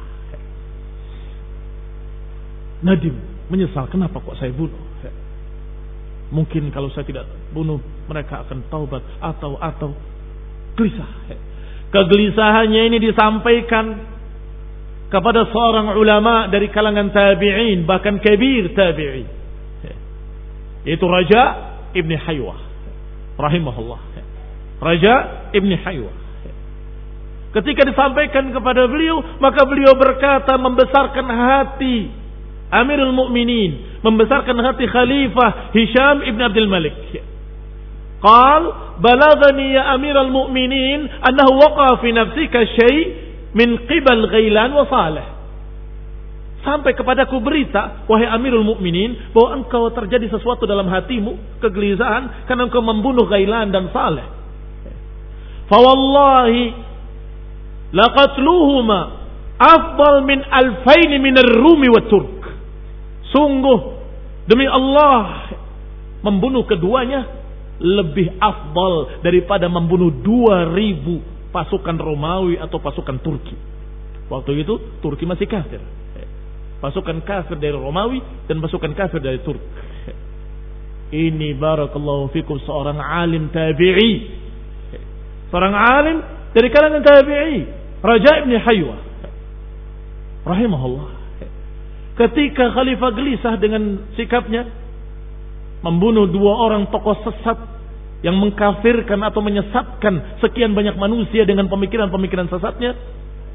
nadim, menyesal, kenapa kok saya bunuh? Mungkin kalau saya tidak bunuh, mereka akan taubat atau atau gelisah. Kegelisahannya ini disampaikan kepada seorang ulama dari kalangan tabi'in, bahkan kabir tabi'in, yaitu Raja ibn Haywah rahimahullah. Raja ibn Haywah ketika disampaikan kepada beliau, maka beliau berkata, membesarkan hati Amirul Mukminin, membesarkan hati Khalifah Hisham ibn Abdul Malik. Qal balagani ya Amirul Mukminin annahu waqa fi nafsika syai' min qibal Ghailan wa Saleh. Sampai kepadaku berita, wahai Amirul Mukminin, bahwa engkau terjadi sesuatu dalam hatimu, kegelisahan karena engkau membunuh Ghailan dan Saleh. Fa wallahi laqatluhuma afdal min alfain min ar-Rumi wa Turk. Sungguh demi Allah, membunuh keduanya lebih afdal daripada membunuh dua ribu pasukan Romawi atau pasukan Turki. Waktu itu Turki masih kafir. Pasukan kafir dari Romawi dan pasukan kafir dari Turki. Ini barakallahu fikum seorang alim tabi'i. Seorang alim dari kalangan tabi'i, Raja ibn Haywah rahimahullah. Ketika Khalifah gelisah dengan sikapnya, membunuh dua orang tokoh sesat yang mengkafirkan atau menyesatkan sekian banyak manusia dengan pemikiran-pemikiran sesatnya,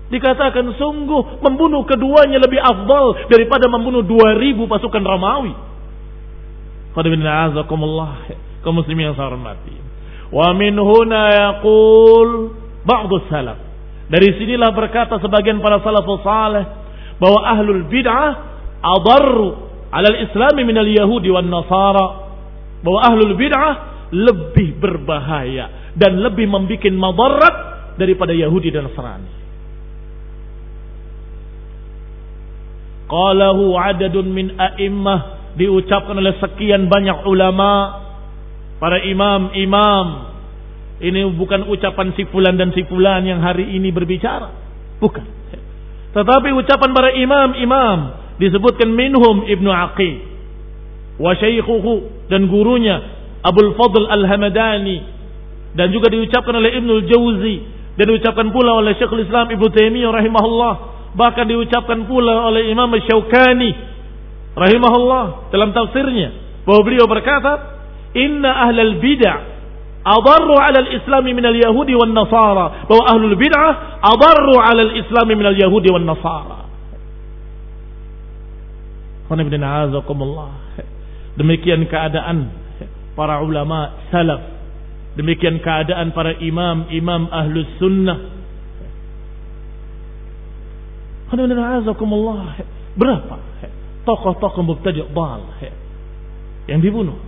Dikatakan sungguh membunuh keduanya lebih afdal daripada membunuh dua ribu pasukan Romawi. Qadibina azakumullah, kaum muslimin yang saya hormati. Wa min huna yaqul ba'du salaf. Dari sinilah berkata sebagian para salafus saleh bahwa ahlul bid'ah adarru 'ala al-islam min al-yahudi wan nasara. Bahwa ahlul bid'ah lebih berbahaya dan lebih membuat madarat daripada Yahudi dan Nasrani. Qalahu 'adadun min a'immah, diucapkan oleh sekian banyak ulama, para imam-imam. Ini bukan ucapan si fulan dan si fulan yang hari ini berbicara, bukan. Tetapi ucapan para imam-imam, disebutkan minhum Ibnu Aqil wa syaikhuhu, dan gurunya Abul Fadl Al-Hamadani, dan juga diucapkan oleh Ibnul Jauzi, dan diucapkan pula oleh Syekhul Islam Ibnu Taimiyah rahimahullah, bahkan diucapkan pula oleh Imam Syaukani rahimahullah dalam tafsirnya, bahwa beliau berkata, inna ahlal bid'ah adarru 'ala al-islam min al-yahudi wan nasara, bahwa ahlul bid'ah adarru 'ala al-islam min al-yahudi wan nasara. Demikian keadaan para ulama salaf, demikian keadaan para imam-imam ahlus sunnah. Berapa tokoh-tokoh mubtadi' dhal yang dibunuh?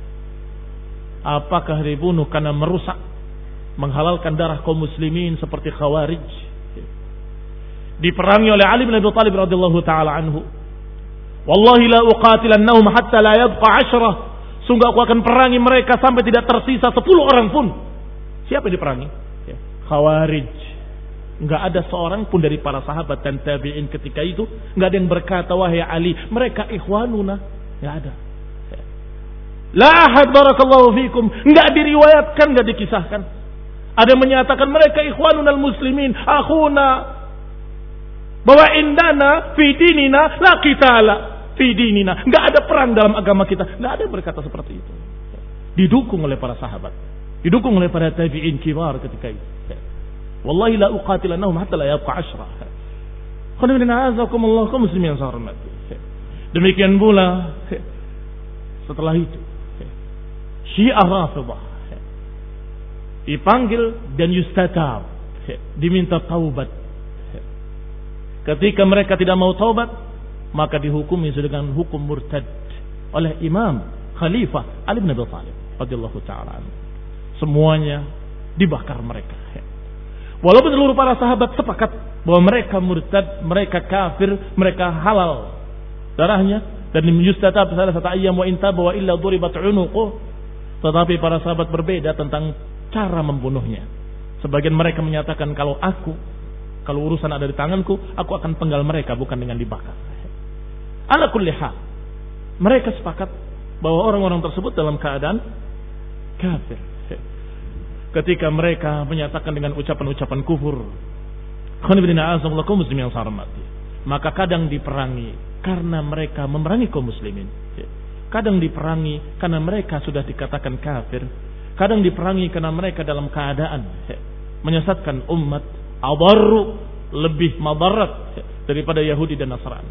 Apakah dibunuh karena merusak, menghalalkan darah kaum muslimin seperti Khawarij? Diperangi oleh Ali bin Abi Thalib radhiyallahu taala anhu. Wallahi la uqatilannahum hatta la yabqa ashrah. Sungguh aku akan perangi mereka sampai tidak tersisa sepuluh orang pun. Siapa yang diperangi? Khawarij. Enggak ada seorang pun dari para sahabat dan tabi'in ketika itu, enggak ada yang berkata, wahai Ali, mereka ikhwanuna. Enggak ada. La ahad barakallahu fikum. Enggak diriwayatkan, enggak dikisahkan. Ada yang menyatakan mereka ikhwanunal muslimin, akhuna, bahwa indana fi dinina la qitala fi dinina. Enggak ada perang dalam agama kita. Enggak ada yang berkata seperti itu. Didukung oleh para sahabat, didukung oleh para tabi'in kibar ketika itu. Wallahi la uqatilannahum hatta la yabqa ashrah. Qadibina azakumullah, kaum muslimin yang saya hormati. Demikian pula setelah itu Syiah Rafidhah dipanggil dan yustatab, diminta taubat. Ketika mereka tidak mau taubat, maka dihukumi dengan hukum murtad oleh Imam Khalifah Ali bin Abi Thalib radhiyallahu taala anhu. Semuanya dibakar mereka. Walaupun seluruh para sahabat sepakat bahwa mereka murtad, mereka kafir, mereka halal darahnya, dan yustatab salah satu ayam wa intaba wa illa duribat unuquh. Tetapi para sahabat berbeda tentang cara membunuhnya. Sebagian mereka menyatakan, kalau aku, kalau urusan ada di tanganku, aku akan penggal mereka bukan dengan dibakar. Ala kulli hal, mereka sepakat bahwa orang-orang tersebut dalam keadaan kafir. Ketika mereka menyatakan dengan ucapan-ucapan kufur, maka kadang diperangi karena mereka memerangi kaum muslimin, kadang diperangi karena mereka sudah dikatakan kafir, kadang diperangi karena mereka dalam keadaan menyesatkan umat, adarru, lebih madarat daripada Yahudi dan Nasrani.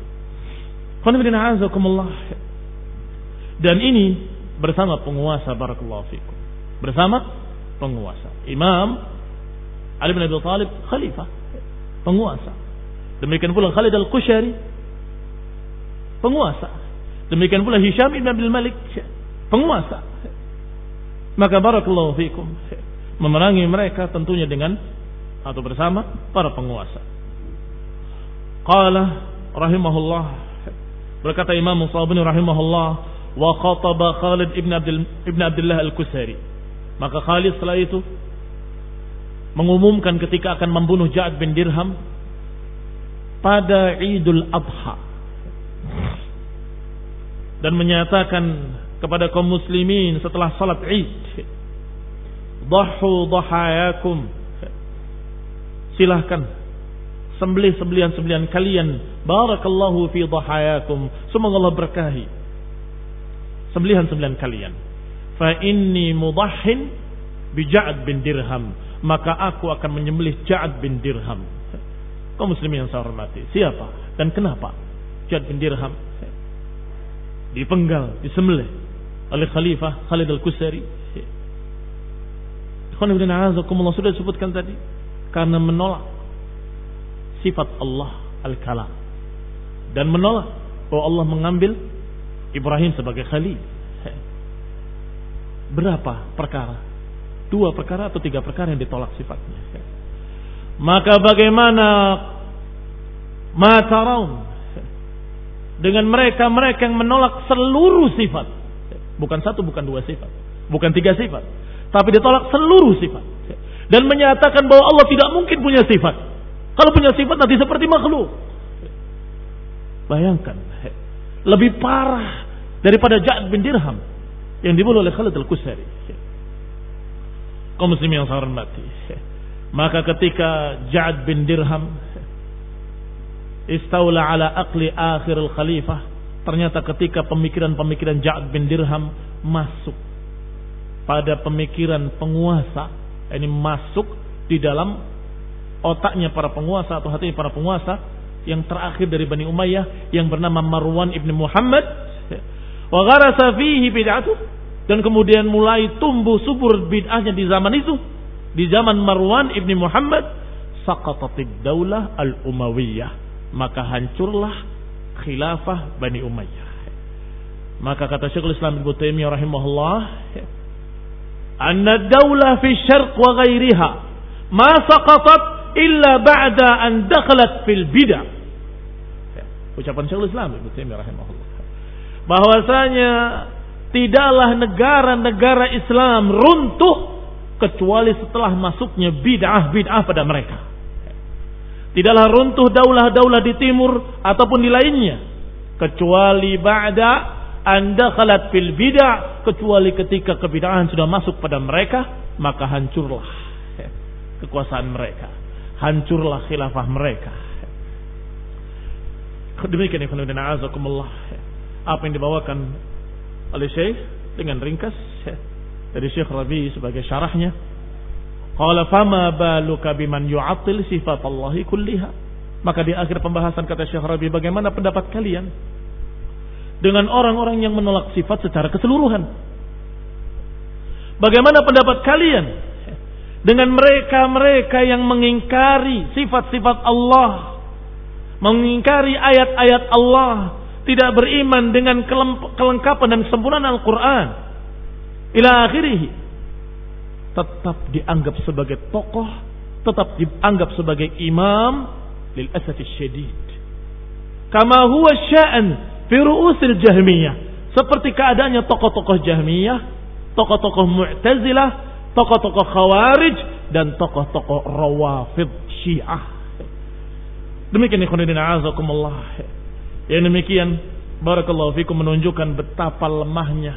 Dan ini bersama penguasa, barakallahu fikum, bersama penguasa. Imam Ali bin Abi Thalib khalifah, penguasa. Demikian pula Khalid Al-Qushari, penguasa. Demikian pula Hisham ibn Abdul Malik, penguasa. Maka barakallahu fikum, memerangi mereka tentunya dengan atau bersama para penguasa. Qala rahimahullah, berkata Imam Musabini rahimahullah, wa khataba Khalid ibn Abdul ibn Abdullah Al-Qushari. Maka Khalid setelah itu mengumumkan ketika akan membunuh Ja'ad bin Dirham pada Idul Adha, dan menyatakan kepada kaum muslimin setelah salat Id, dhahu dhahayakum, silahkan sembelih sembelihan-sembelihan kalian, barakallahu fi dhahayakum, semoga Allah berkahi sembelihan-sembelihan kalian. Fa inni mudahhin bi Ja'ad bin Dirham, maka aku akan menyembelih Ja'ad bin Dirham. Kaum muslimin yang saya hormati, siapa dan kenapa Ja'ad bin Dirham dipenggal, disembelih oleh Khalifah Khalid Al-Qusari? Sudah disebutkan tadi, karena menolak sifat Allah Al-Kalam dan menolak bahwa Allah mengambil Ibrahim sebagai Khalil. Berapa perkara? Dua perkara atau tiga perkara yang ditolak sifatnya. Maka bagaimana mataraun dengan mereka-mereka yang menolak seluruh sifat, bukan satu, bukan dua sifat, bukan tiga sifat, tapi ditolak seluruh sifat dan menyatakan bahwa Allah tidak mungkin punya sifat. Kalau punya sifat nanti seperti makhluk. Bayangkan, lebih parah daripada Ja'ad bin Dirham yang dibunuh oleh Khalid Al-Qusari. Kaum muslimin yang saya hormati, maka ketika Ja'ad bin Dirham istaula ala aqli akhirul khalifah, ternyata ketika pemikiran-pemikiran Ja'ad bin Dirham masuk pada pemikiran penguasa, ini masuk di dalam otaknya para penguasa atau hatinya para penguasa yang terakhir dari Bani Umayyah yang bernama Marwan ibn Muhammad, wa gharasa fihi bid'atuh, dan kemudian mulai tumbuh subur bid'ahnya di zaman itu, di zaman Marwan ibn Muhammad, saqatatid daulah al-Umayyah, maka hancurlah khilafah Bani Umayyah. Maka kata Syekhul Islam Ibnu Taimiyah rahimahullah, anna daulah fi syarq wa ghairiha ma saqatat illa ba'da an dakhalat fil bid'ah. Ucapan Syekhul Islam Ibnu Taimiyah rahimahullah, bahwasanya tidaklah negara-negara Islam runtuh kecuali setelah masuknya bid'ah-bid'ah pada mereka. Tidaklah runtuh daulah-daulah di timur ataupun di lainnya kecuali ba'da an dakhalat fil bid'ah, kecuali ketika kebid'ahan sudah masuk pada mereka, maka hancurlah kekuasaan mereka, hancurlah khilafah mereka. Demikian ikhwan fillah azakumullah apa yang dibawakan oleh Syekh dengan ringkas dari Syekh Rabi sebagai syarahnya. Qala fama baluka biman yu'attil sifat Allah kulliha. Maka di akhir pembahasan kata Syekh Rabi, bagaimana pendapat kalian dengan orang-orang yang menolak sifat secara keseluruhan? Bagaimana pendapat kalian dengan mereka-mereka yang mengingkari sifat-sifat Allah, mengingkari ayat-ayat Allah, tidak beriman dengan kelengkapan dan kesempurnaan Al-Quran ila akhirih, tetap dianggap sebagai tokoh, tetap dianggap sebagai imam, lil asaf syadid, kama huwa sya'an fi ru'usil Jahmiyah, seperti keadaannya tokoh-tokoh Jahmiyah, tokoh-tokoh Mu'tazilah, tokoh-tokoh Khawarij, dan tokoh-tokoh Rawafid Syiah. Demikian ikhwan fillah azakumullah. Yang demikian barakallahu fikum menunjukkan betapa lemahnya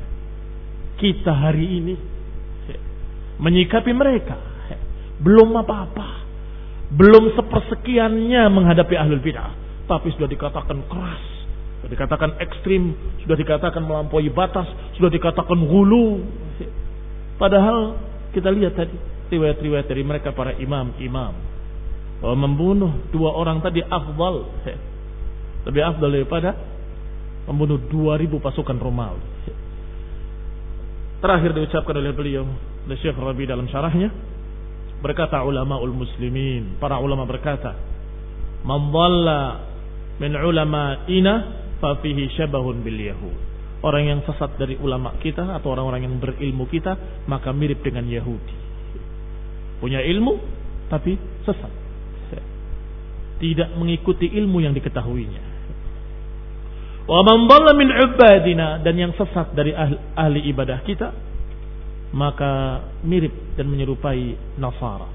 kita hari ini menyikapi mereka. Belum apa-apa, belum sepersekiannya menghadapi ahlul bid'ah, tapi sudah dikatakan keras, sudah dikatakan ekstrim, sudah dikatakan melampaui batas, sudah dikatakan ghulu. Padahal kita lihat tadi riwayat-riwayat dari mereka para imam-imam bahwa membunuh dua orang tadi afdal, lebih afdal daripada membunuh dua ribu pasukan Romawi. Terakhir diucapkan oleh beliau, oleh Syekh Rabi dalam syarahnya, berkata ulamaul muslimin, para ulama berkata, man dhalla min ulama'ina fa fihi syabahun bil yahud. Orang yang sesat dari ulama kita atau orang-orang yang berilmu kita, maka mirip dengan Yahudi. Punya ilmu tapi sesat, tidak mengikuti ilmu yang diketahuinya. Wa man dhalla min ubadina, dan yang sesat dari ahli, ahli ibadah kita, maka mirip dan menyerupai Nasara.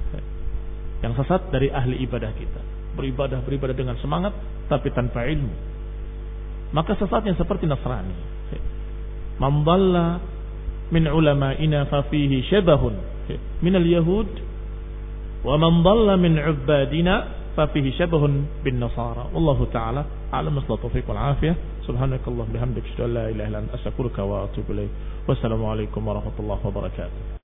Yang sesat dari ahli ibadah kita, beribadah beribadah dengan semangat tapi tanpa ilmu, maka sesatnya seperti Nasrani. Man dhalla min ulama'ina fa fihi syabahun min al-yahud, wa man dhalla min ubadina ففيه شبه بالنصارى. والله تعالى أعلم. التوفيق والعافية. سبحانك اللهم وبحمدك أشهد أن لا إله إلا أنت أستغفرك وأتوب إليك. والسلام عليكم ورحمة الله وبركاته.